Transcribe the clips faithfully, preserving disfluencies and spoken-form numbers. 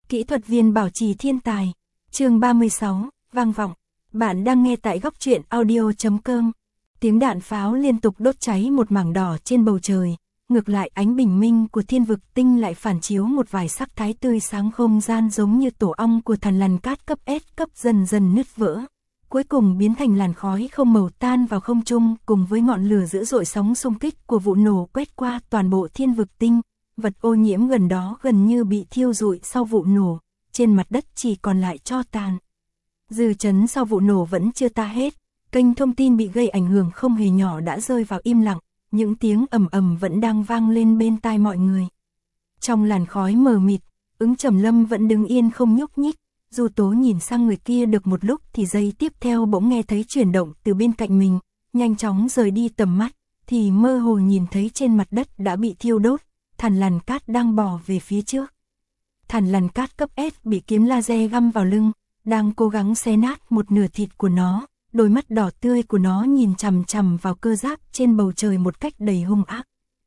Kỹ thuật viên bảo trì thiên tài. Chương ba mươi sáu, vang vọng. Bạn đang nghe tại góc truyện audio chấm com. Tiếng đạn pháo liên tục đốt cháy một mảng đỏ trên bầu trời. Ngược lại ánh bình minh của thiên vực tinh lại phản chiếu một vài sắc thái tươi sáng, không gian giống như tổ ong của thằn lằn cát cấp S cấp dần dần nứt vỡ. Cuối cùng biến thành làn khói không màu tan vào không trung, cùng với ngọn lửa dữ dội sóng xung kích của vụ nổ quét qua toàn bộ thiên vực tinh. Vật ô nhiễm gần đó gần như bị thiêu rụi sau vụ nổ, trên mặt đất chỉ còn lại tro tàn. Dư chấn sau vụ nổ vẫn chưa ta hết, kênh thông tin bị gây ảnh hưởng không hề nhỏ đã rơi vào im lặng, những tiếng ầm ầm vẫn đang vang lên bên tai mọi người. Trong làn khói mờ mịt, Ứng Trầm Lâm vẫn đứng yên không nhúc nhích. Du Tố nhìn sang người kia được một lúc thì giây tiếp theo bỗng nghe thấy chuyển động từ bên cạnh mình, nhanh chóng rời đi tầm mắt, thì mơ hồ nhìn thấy trên mặt đất đã bị thiêu đốt, thằn lằn cát đang bò về phía trước. Thằn lằn cát cấp S bị kiếm laser găm vào lưng, đang cố gắng xé nát một nửa thịt của nó, đôi mắt đỏ tươi của nó nhìn chằm chằm vào cơ giáp trên bầu trời một cách đầy hung ác.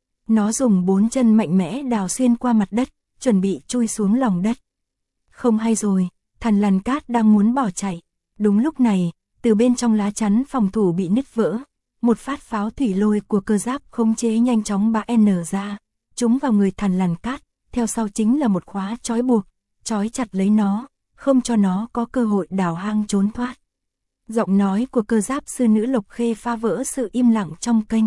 Nó dùng bốn chân mạnh mẽ đào xuyên qua mặt đất, chuẩn bị chui xuống lòng đất. Không hay rồi, thằn lằn cát đang muốn bỏ chạy. Đúng lúc này, từ bên trong lá chắn phòng thủ bị nứt vỡ, một phát pháo thủy lôi của cơ giáp khống chế nhanh chóng bắn nở ra, trúng vào người thằn lằn cát, theo sau chính là một khóa trói buộc, trói chặt lấy nó, không cho nó có cơ hội đào hang trốn thoát. Giọng nói của cơ giáp sư nữ Lộc Khê phá vỡ sự im lặng trong kênh.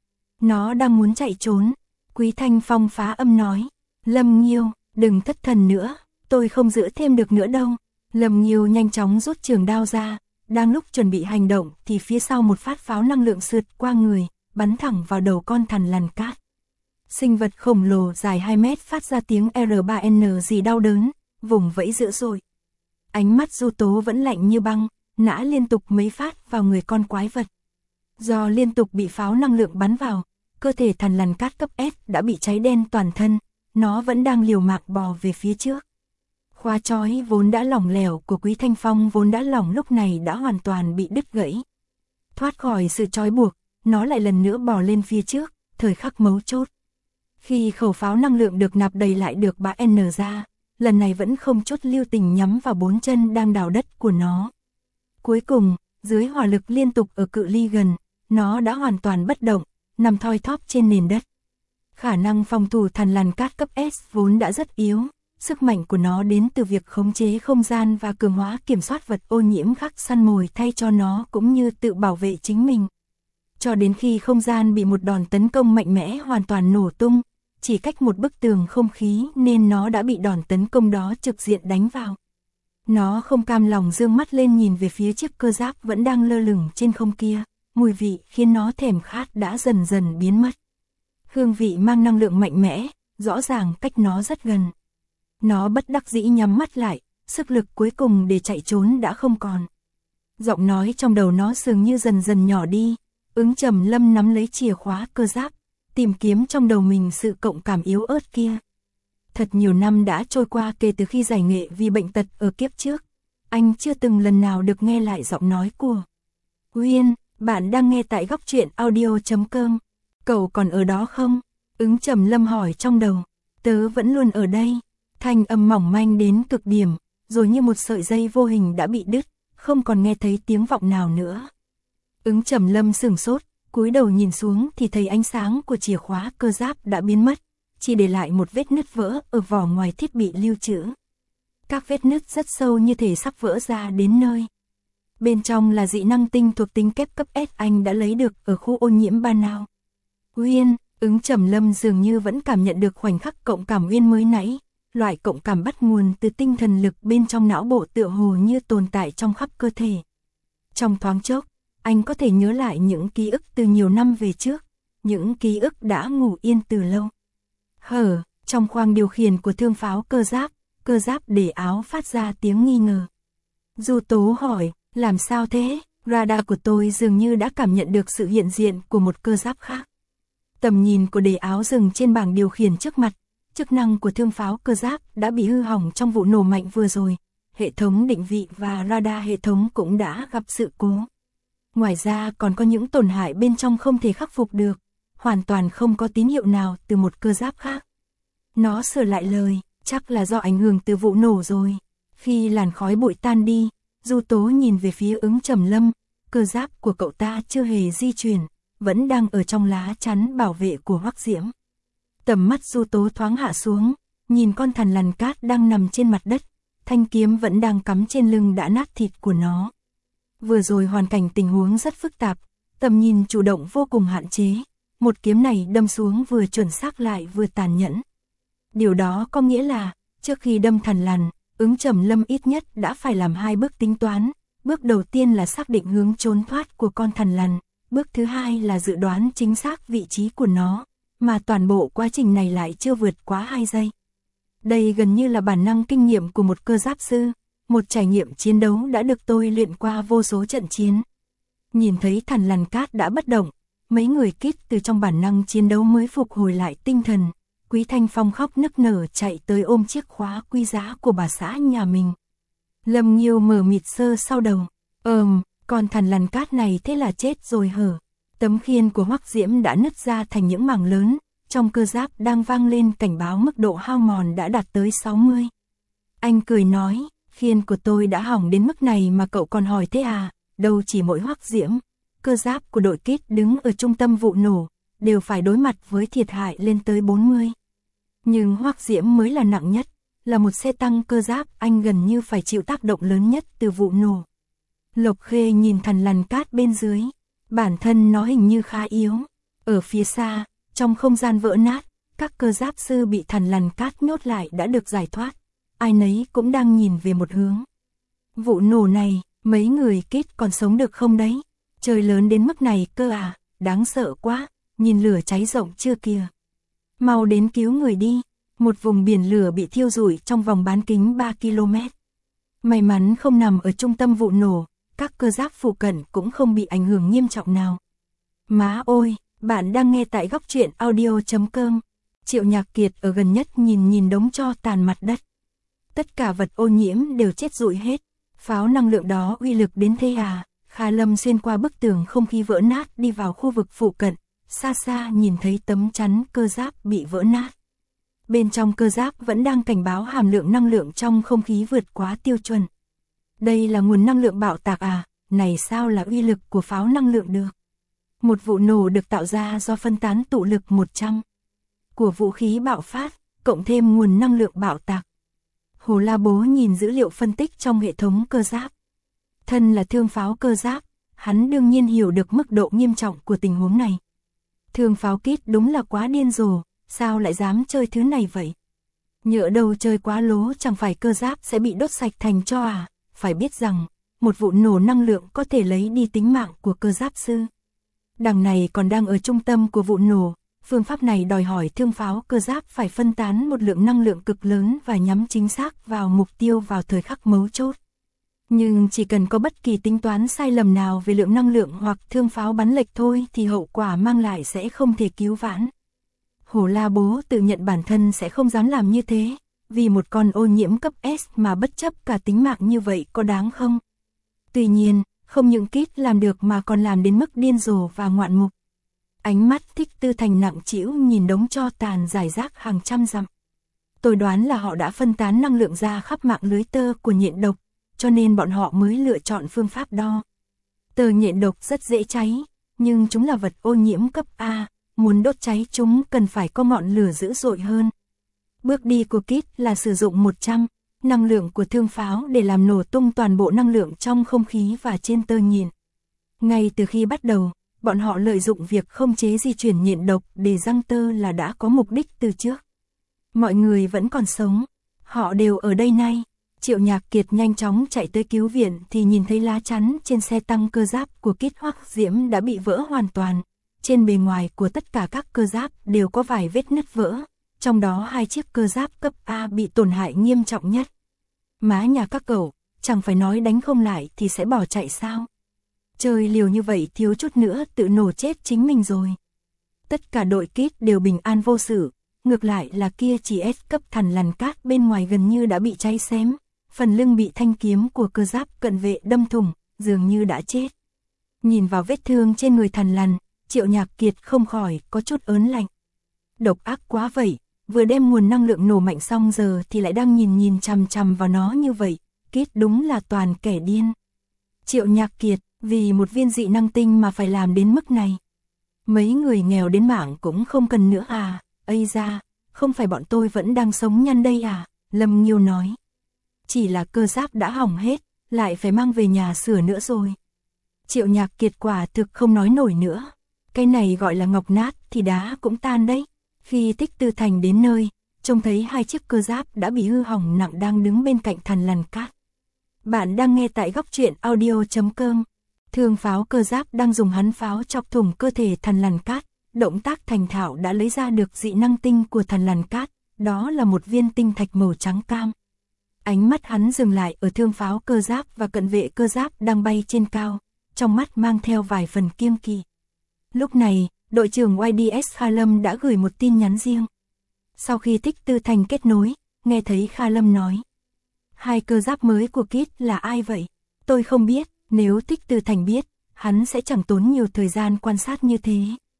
Nó đang muốn chạy trốn. Quý Thanh Phong phá âm nói, Lâm Nghiêu, đừng thất thần nữa, tôi không giữ thêm được nữa đâu. Lâm Nghiêu nhanh chóng rút trường đao ra, đang lúc chuẩn bị hành động thì phía sau một phát pháo năng lượng sượt qua người, bắn thẳng vào đầu con thằn lằn cát. Sinh vật khổng lồ dài hai mét phát ra tiếng R ba N gì đau đớn, vùng vẫy dữ dội. Ánh mắt Du Tố vẫn lạnh như băng, nã liên tục mấy phát vào người con quái vật. Do liên tục bị pháo năng lượng bắn vào, cơ thể thằn lằn cát cấp S đã bị cháy đen toàn thân, nó vẫn đang liều mạng bò về phía trước. Khóa trói vốn đã lỏng lẻo của Quý Thanh Phong vốn đã lỏng lúc này đã hoàn toàn bị đứt gãy. Thoát khỏi sự trói buộc, nó lại lần nữa bò lên phía trước, thời khắc mấu chốt. Khi khẩu pháo năng lượng được nạp đầy lại được bắn N ra, lần này vẫn không chút lưu tình nhắm vào bốn chân đang đào đất của nó. Cuối cùng, dưới hỏa lực liên tục ở cự ly gần, nó đã hoàn toàn bất động, nằm thoi thóp trên nền đất. Khả năng phòng thủ thằn lằn cát cấp S vốn đã rất yếu, sức mạnh của nó đến từ việc khống chế không gian và cường hóa kiểm soát vật ô nhiễm khác săn mồi thay cho nó cũng như tự bảo vệ chính mình. Cho đến khi không gian bị một đòn tấn công mạnh mẽ hoàn toàn nổ tung, chỉ cách một bức tường không khí nên nó đã bị đòn tấn công đó trực diện đánh vào. Nó không cam lòng dương mắt lên nhìn về phía chiếc cơ giáp vẫn đang lơ lửng trên không kia, mùi vị khiến nó thèm khát đã dần dần biến mất. Hương vị mang năng lượng mạnh mẽ, rõ ràng cách nó rất gần. Nó bất đắc dĩ nhắm mắt lại, sức lực cuối cùng để chạy trốn đã không còn. Giọng nói trong đầu nó dường như dần dần nhỏ đi, Ứng Trầm Lâm nắm lấy chìa khóa cơ giáp, tìm kiếm trong đầu mình sự cộng cảm yếu ớt kia. Thật nhiều năm đã trôi qua kể từ khi giải nghệ vì bệnh tật ở kiếp trước, anh chưa từng lần nào được nghe lại giọng nói của Uyên. Bạn đang nghe tại góc truyện audio chấm com. Cậu còn ở đó không? Ứng Trầm Lâm hỏi trong đầu. Tớ vẫn luôn ở đây. Thanh âm mỏng manh đến cực điểm, rồi như một sợi dây vô hình đã bị đứt, không còn nghe thấy tiếng vọng nào nữa. Ứng Trầm Lâm sửng sốt, cúi đầu nhìn xuống thì thấy ánh sáng của chìa khóa cơ giáp đã biến mất, chỉ để lại một vết nứt vỡ ở vỏ ngoài thiết bị lưu trữ. Các vết nứt rất sâu như thể sắp vỡ ra đến nơi. Bên trong là dị năng tinh thuộc tính kép cấp S anh đã lấy được ở khu ô nhiễm Ba Nao. Uyên, Ứng Trầm Lâm dường như vẫn cảm nhận được khoảnh khắc cộng cảm Uyên mới nãy. Loại cộng cảm bắt nguồn từ tinh thần lực bên trong não bộ tựa hồ như tồn tại trong khắp cơ thể. Trong thoáng chốc, anh có thể nhớ lại những ký ức từ nhiều năm về trước, những ký ức đã ngủ yên từ lâu. Hở, trong khoang điều khiển của thương pháo cơ giáp, cơ giáp để áo phát ra tiếng nghi ngờ. Du Tố hỏi, làm sao thế? Radar của tôi dường như đã cảm nhận được sự hiện diện của một cơ giáp khác. Tầm nhìn của đề áo dừng trên bảng điều khiển trước mặt. Chức năng của thương pháo cơ giáp đã bị hư hỏng trong vụ nổ mạnh vừa rồi. Hệ thống định vị và radar hệ thống cũng đã gặp sự cố. Ngoài ra còn có những tổn hại bên trong không thể khắc phục được. Hoàn toàn không có tín hiệu nào từ một cơ giáp khác. Nó sửa lại lời, chắc là do ảnh hưởng từ vụ nổ rồi. Khi làn khói bụi tan đi, Du Tố nhìn về phía Ứng Trầm Lâm, cơ giáp của cậu ta chưa hề di chuyển, vẫn đang ở trong lá chắn bảo vệ của Hoắc Diễm. Tầm mắt Du Tố thoáng hạ xuống, nhìn con thằn lằn cát đang nằm trên mặt đất, thanh kiếm vẫn đang cắm trên lưng đã nát thịt của nó. Vừa rồi hoàn cảnh tình huống rất phức tạp, tầm nhìn chủ động vô cùng hạn chế, một kiếm này đâm xuống vừa chuẩn xác lại vừa tàn nhẫn. Điều đó có nghĩa là, trước khi đâm thằn lằn, Ứng Trầm Lâm ít nhất đã phải làm hai bước tính toán. Bước đầu tiên là xác định hướng trốn thoát của con thằn lằn, bước thứ hai là dự đoán chính xác vị trí của nó, mà toàn bộ quá trình này lại chưa vượt quá hai giây. Đây gần như là bản năng kinh nghiệm của một cơ giáp sư, một trải nghiệm chiến đấu đã được tôi luyện qua vô số trận chiến. Nhìn thấy thằn lằn cát đã bất động, mấy người Kít từ trong bản năng chiến đấu mới phục hồi lại tinh thần. Quý Thanh Phong khóc nức nở chạy tới ôm chiếc khóa quý giá của bà xã nhà mình. Lâm Nghiêu mờ mịt sơ sau đầu, ờm, con thằn lằn cát này thế là chết rồi hở. Tấm khiên của Hoắc Diễm đã nứt ra thành những mảng lớn, trong cơ giáp đang vang lên cảnh báo mức độ hao mòn đã đạt tới sáu mươi. Anh cười nói, khiên của tôi đã hỏng đến mức này mà cậu còn hỏi thế à, đâu chỉ mỗi Hoắc Diễm, cơ giáp của đội Kít đứng ở trung tâm vụ nổ, đều phải đối mặt với thiệt hại lên tới bốn mươi. Nhưng Hoắc Diễm mới là nặng nhất, là một xe tăng cơ giáp anh gần như phải chịu tác động lớn nhất từ vụ nổ. Lộc Khê nhìn thằn lằn cát bên dưới, bản thân nó hình như khá yếu. Ở phía xa, trong không gian vỡ nát, các cơ giáp sư bị thằn lằn cát nhốt lại đã được giải thoát, ai nấy cũng đang nhìn về một hướng. Vụ nổ này, mấy người Kít còn sống được không đấy? Trời lớn đến mức này cơ à, đáng sợ quá, nhìn lửa cháy rộng chưa kìa. Mau đến cứu người đi, một vùng biển lửa bị thiêu rụi trong vòng bán kính ba ki lô mét. May mắn không nằm ở trung tâm vụ nổ, các cơ giáp phụ cận cũng không bị ảnh hưởng nghiêm trọng nào. Má ôi, bạn đang nghe tại góc truyện audio chấm com. Triệu Nhạc Kiệt ở gần nhất nhìn nhìn đống tro tàn mặt đất. Tất cả vật ô nhiễm đều chết rụi hết, pháo năng lượng đó uy lực đến thế à? Kha Lâm xuyên qua bức tường không khí vỡ nát đi vào khu vực phụ cận, xa xa nhìn thấy tấm chắn cơ giáp bị vỡ nát. Bên trong cơ giáp vẫn đang cảnh báo hàm lượng năng lượng trong không khí vượt quá tiêu chuẩn. Đây là nguồn năng lượng bạo tạc à, này sao là uy lực của pháo năng lượng được. Một vụ nổ được tạo ra do phân tán tụ lực một trăm của vũ khí bạo phát, cộng thêm nguồn năng lượng bạo tạc. Hồ La Bố nhìn dữ liệu phân tích trong hệ thống cơ giáp. Thân là thương pháo cơ giáp, hắn đương nhiên hiểu được mức độ nghiêm trọng của tình huống này. Thương pháo Kít đúng là quá điên rồ, sao lại dám chơi thứ này vậy? Nhỡ đâu chơi quá lố chẳng phải cơ giáp sẽ bị đốt sạch thành tro à? Phải biết rằng, một vụ nổ năng lượng có thể lấy đi tính mạng của cơ giáp sư. Đằng này còn đang ở trung tâm của vụ nổ, phương pháp này đòi hỏi thương pháo cơ giáp phải phân tán một lượng năng lượng cực lớn và nhắm chính xác vào mục tiêu vào thời khắc mấu chốt. Nhưng chỉ cần có bất kỳ tính toán sai lầm nào về lượng năng lượng hoặc thương pháo bắn lệch thôi thì hậu quả mang lại sẽ không thể cứu vãn. Hồ La Bố tự nhận bản thân sẽ không dám làm như thế, vì một con ô nhiễm cấp S mà bất chấp cả tính mạng như vậy có đáng không? Tuy nhiên, không những Kít làm được mà còn làm đến mức điên rồ và ngoạn mục. Ánh mắt Thích Tư Thành nặng trĩu nhìn đống tro tàn rải rác hàng trăm dặm. Tôi đoán là họ đã phân tán năng lượng ra khắp mạng lưới tơ của nhện độc, cho nên bọn họ mới lựa chọn phương pháp đo. Tơ nhện độc rất dễ cháy, nhưng chúng là vật ô nhiễm cấp A, muốn đốt cháy chúng cần phải có ngọn lửa dữ dội hơn. Bước đi của Kít là sử dụng một trăm năng lượng của thương pháo để làm nổ tung toàn bộ năng lượng trong không khí và trên tơ nhện. Ngay từ khi bắt đầu, bọn họ lợi dụng việc không chế di chuyển nhện độc để răng tơ là đã có mục đích từ trước. Mọi người vẫn còn sống, họ đều ở đây nay. Triệu Nhạc Kiệt nhanh chóng chạy tới cứu viện thì nhìn thấy lá chắn trên xe tăng cơ giáp của Kít Hoắc Diễm đã bị vỡ hoàn toàn. Trên bề ngoài của tất cả các cơ giáp đều có vài vết nứt vỡ, trong đó hai chiếc cơ giáp cấp A bị tổn hại nghiêm trọng nhất. Má nhà các cậu, chẳng phải nói đánh không lại thì sẽ bỏ chạy sao? Chơi liều như vậy thiếu chút nữa tự nổ chết chính mình rồi. Tất cả đội Kít đều bình an vô sự, ngược lại là kia chỉ S cấp thằn lằn cát bên ngoài gần như đã bị cháy xém, phần lưng bị thanh kiếm của cơ giáp cận vệ đâm thủng, dường như đã chết. Nhìn vào vết thương trên người thằn lằn, Triệu Nhạc Kiệt không khỏi có chút ớn lạnh. Độc ác quá vậy, vừa đem nguồn năng lượng nổ mạnh xong giờ thì lại đang nhìn nhìn chằm chằm vào nó như vậy, Kit đúng là toàn kẻ điên. Triệu Nhạc Kiệt, vì một viên dị năng tinh mà phải làm đến mức này. Mấy người nghèo đến mạng cũng không cần nữa à, ây da, không phải bọn tôi vẫn đang sống nhăn đây à, Lâm Nghiêu nói. Chỉ là cơ giáp đã hỏng hết, lại phải mang về nhà sửa nữa rồi. Triệu Nhạc Kiệt quả thực không nói nổi nữa. Cái này gọi là ngọc nát thì đá cũng tan đấy. Khi Tích Tư Thành đến nơi, trông thấy hai chiếc cơ giáp đã bị hư hỏng nặng đang đứng bên cạnh Thằn Lằn Cát. Bạn đang nghe tại góc truyện audio chấm com. Thương pháo cơ giáp đang dùng hắn pháo chọc thủng cơ thể Thằn Lằn Cát. Động tác thành thạo đã lấy ra được dị năng tinh của Thằn Lằn Cát. Đó là một viên tinh thạch màu trắng cam. Ánh mắt hắn dừng lại ở thương pháo cơ giáp và cận vệ cơ giáp đang bay trên cao, trong mắt mang theo vài phần kiêng kỵ. Lúc này, đội trưởng Y D S Kha Lâm đã gửi một tin nhắn riêng. Sau khi Tích Tư Thành kết nối, nghe thấy Kha Lâm nói. Hai cơ giáp mới của Kit là ai vậy? Tôi không biết, nếu Tích Tư Thành biết, hắn sẽ chẳng tốn nhiều thời gian quan sát như thế.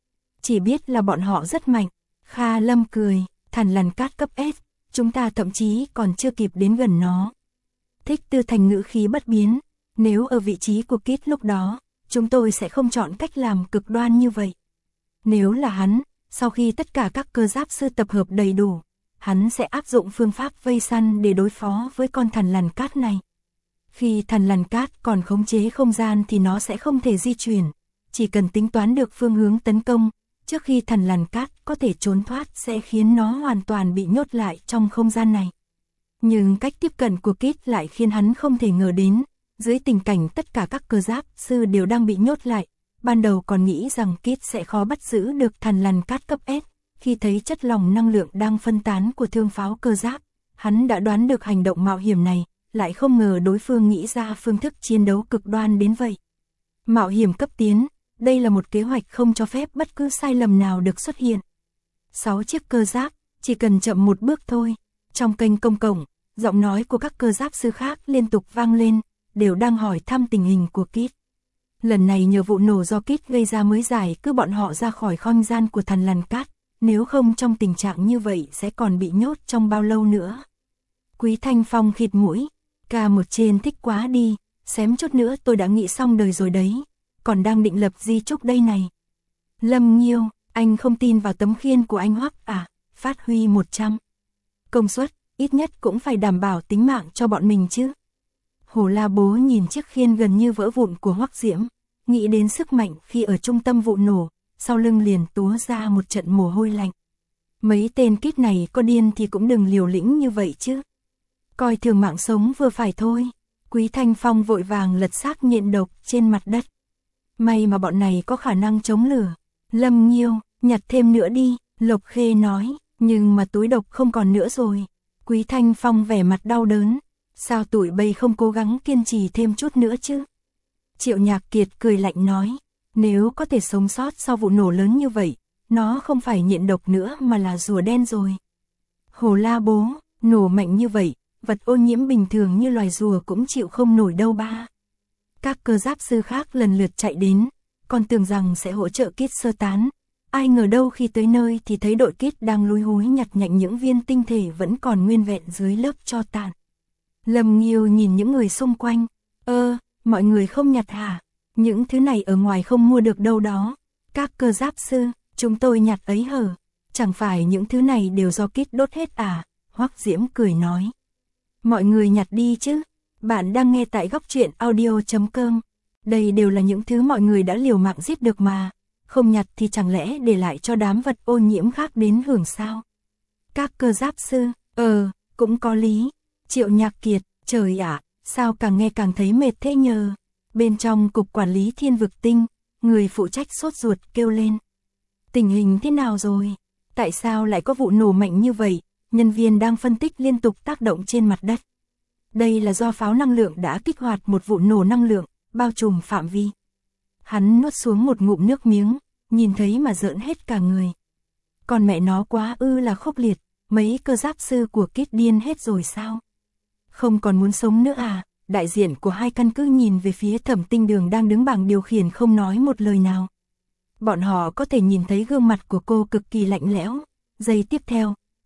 Chỉ biết là bọn họ rất mạnh. Kha Lâm cười, Thằn Lằn Cát cấp S, chúng ta thậm chí còn chưa kịp đến gần nó. Tích Tư Thành ngữ khí bất biến, nếu ở vị trí của Kit lúc đó, chúng tôi sẽ không chọn cách làm cực đoan như vậy. Nếu là hắn, sau khi tất cả các cơ giáp sư tập hợp đầy đủ, hắn sẽ áp dụng phương pháp vây săn để đối phó với con Thằn Lằn Cát này. Khi Thằn Lằn Cát còn khống chế không gian thì nó sẽ không thể di chuyển, chỉ cần tính toán được phương hướng tấn công, trước khi Thằn Lằn Cát có thể trốn thoát sẽ khiến nó hoàn toàn bị nhốt lại trong không gian này. Nhưng cách tiếp cận của Kit lại khiến hắn không thể ngờ đến, dưới tình cảnh tất cả các cơ giáp sư đều đang bị nhốt lại. Ban đầu còn nghĩ rằng Kit sẽ khó bắt giữ được Thằn Lằn Cát cấp S, khi thấy chất lỏng năng lượng đang phân tán của thương pháo cơ giáp, hắn đã đoán được hành động mạo hiểm này, lại không ngờ đối phương nghĩ ra phương thức chiến đấu cực đoan đến vậy. Mạo hiểm cấp tiến, đây là một kế hoạch không cho phép bất cứ sai lầm nào được xuất hiện. Sáu chiếc cơ giáp, chỉ cần chậm một bước thôi. Trong kênh công cộng, giọng nói của các cơ giáp sư khác liên tục vang lên, đều đang hỏi thăm tình hình của Kit. Lần này nhờ vụ nổ do Kit gây ra mới giải cứu bọn họ ra khỏi không gian của Thằn Lằn Cát, nếu không trong tình trạng như vậy sẽ còn bị nhốt trong bao lâu nữa. Quý Thanh Phong khịt mũi, ca một trên thích quá đi, xém chút nữa tôi đã nghĩ xong đời rồi đấy, còn đang định lập di chúc đây này. Lâm Nghiêu, anh không tin vào tấm khiên của anh Hoắc à, phát huy một trăm. Công suất, ít nhất cũng phải đảm bảo tính mạng cho bọn mình chứ. Hồ La Bố nhìn chiếc khiên gần như vỡ vụn của Hoắc Diễm, nghĩ đến sức mạnh khi ở trung tâm vụ nổ, sau lưng liền túa ra một trận mồ hôi lạnh. Mấy tên Kit này có điên thì cũng đừng liều lĩnh như vậy chứ. Coi thường mạng sống vừa phải thôi. Quý Thanh Phong vội vàng lật xác nhện độc trên mặt đất. May mà bọn này có khả năng chống lửa. Lâm Nghiêu, nhặt thêm nữa đi, Lộc Khê nói, nhưng mà túi độc không còn nữa rồi. Quý Thanh Phong vẻ mặt đau đớn. Sao tụi bay không cố gắng kiên trì thêm chút nữa chứ? Triệu Nhạc Kiệt cười lạnh nói, nếu có thể sống sót sau vụ nổ lớn như vậy, nó không phải nhện độc nữa mà là rùa đen rồi. Hồ La Bố, nổ mạnh như vậy, vật ô nhiễm bình thường như loài rùa cũng chịu không nổi đâu ba. Các cơ giáp sư khác lần lượt chạy đến, còn tưởng rằng sẽ hỗ trợ Kit sơ tán. Ai ngờ đâu khi tới nơi thì thấy đội Kit đang lúi húi nhặt nhạnh những viên tinh thể vẫn còn nguyên vẹn dưới lớp tro tàn. Lâm Nghiêu nhìn những người xung quanh, ơ, mọi người không nhặt hả? Những thứ này ở ngoài không mua được đâu đó. Các cơ giáp sư, chúng tôi nhặt ấy hở? Chẳng phải những thứ này đều do Kit đốt hết à? Hoắc Diễm cười nói. Mọi người nhặt đi chứ. Bạn đang nghe tại góc truyện audio chấm com. Đây đều là những thứ mọi người đã liều mạng giết được mà. Không nhặt thì chẳng lẽ để lại cho đám vật ô nhiễm khác đến hưởng sao? Các cơ giáp sư, ờ, cũng có lý. Triệu Nhạc Kiệt, trời ạ, sao càng nghe càng thấy mệt thế nhờ. Bên trong cục quản lý thiên vực tinh, người phụ trách sốt ruột kêu lên. Tình hình thế nào rồi? Tại sao lại có vụ nổ mạnh như vậy? Nhân viên đang phân tích liên tục tác động trên mặt đất. Đây là do pháo năng lượng đã kích hoạt một vụ nổ năng lượng, bao trùm phạm vi. Hắn nuốt xuống một ngụm nước miếng, nhìn thấy mà rợn hết cả người. Còn mẹ nó quá ư là khốc liệt, mấy cơ giáp sư của Kit điên hết rồi sao? Không còn muốn sống nữa à? Đại diện của hai căn cứ nhìn về phía Thẩm Tinh Đường đang đứng bảng điều khiển không nói một lời nào. Bọn họ có thể nhìn thấy gương mặt của cô cực kỳ lạnh lẽo. Giây tiếp theo,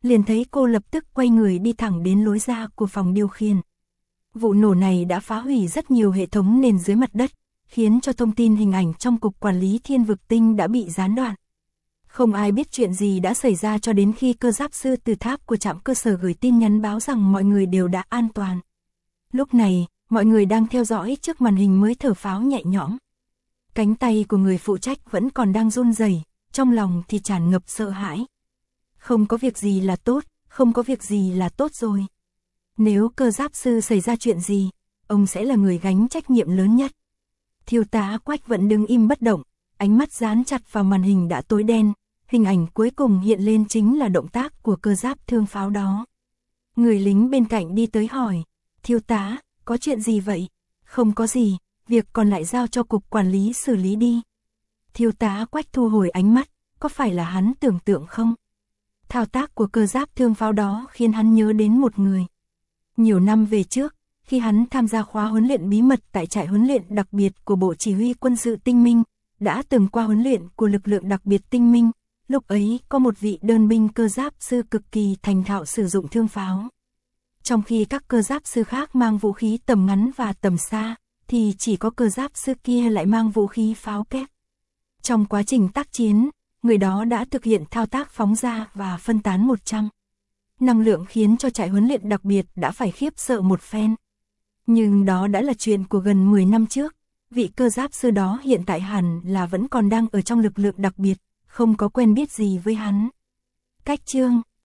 liền thấy cô lập tức quay người đi thẳng đến lối ra của phòng điều khiển. Vụ nổ này đã phá hủy rất nhiều hệ thống nền dưới mặt đất, khiến cho thông tin hình ảnh trong Cục Quản lý Thiên Vực Tinh đã bị gián đoạn. Không ai biết chuyện gì đã xảy ra cho đến khi cơ giáp sư từ tháp của trạm cơ sở gửi tin nhắn báo rằng mọi người đều đã an toàn. Lúc này, mọi người đang theo dõi trước màn hình mới thở phào nhẹ nhõm. Cánh tay của người phụ trách vẫn còn đang run rẩy, trong lòng thì tràn ngập sợ hãi. Không có việc gì là tốt, không có việc gì là tốt rồi. Nếu cơ giáp sư xảy ra chuyện gì, ông sẽ là người gánh trách nhiệm lớn nhất. Thiếu tá Quách vẫn đứng im bất động, ánh mắt dán chặt vào màn hình đã tối đen, hình ảnh cuối cùng hiện lên chính là động tác của cơ giáp thương pháo đó. Người lính bên cạnh đi tới hỏi, thiếu tá, có chuyện gì vậy? Không có gì, việc còn lại giao cho Cục Quản lý xử lý đi. Thiếu tá Quách thu hồi ánh mắt, có phải là hắn tưởng tượng không? Thao tác của cơ giáp thương pháo đó khiến hắn nhớ đến một người. Nhiều năm về trước, khi hắn tham gia khóa huấn luyện bí mật tại trại huấn luyện đặc biệt của Bộ Chỉ huy Quân sự Tinh Minh, đã từng qua huấn luyện của lực lượng đặc biệt Tinh Minh, lúc ấy có một vị đơn binh cơ giáp sư cực kỳ thành thạo sử dụng thương pháo. Trong khi các cơ giáp sư khác mang vũ khí tầm ngắn và tầm xa, thì chỉ có cơ giáp sư kia lại mang vũ khí pháo kép. Trong quá trình tác chiến, người đó đã thực hiện thao tác phóng ra và phân tán một trăm. Năng lượng khiến cho trại huấn luyện đặc biệt đã phải khiếp sợ một phen. Nhưng đó đã là chuyện của gần mười năm trước, vị cơ giáp sư đó hiện tại hẳn là vẫn còn đang ở trong lực lượng đặc biệt, không có quen biết gì với hắn. Cách chương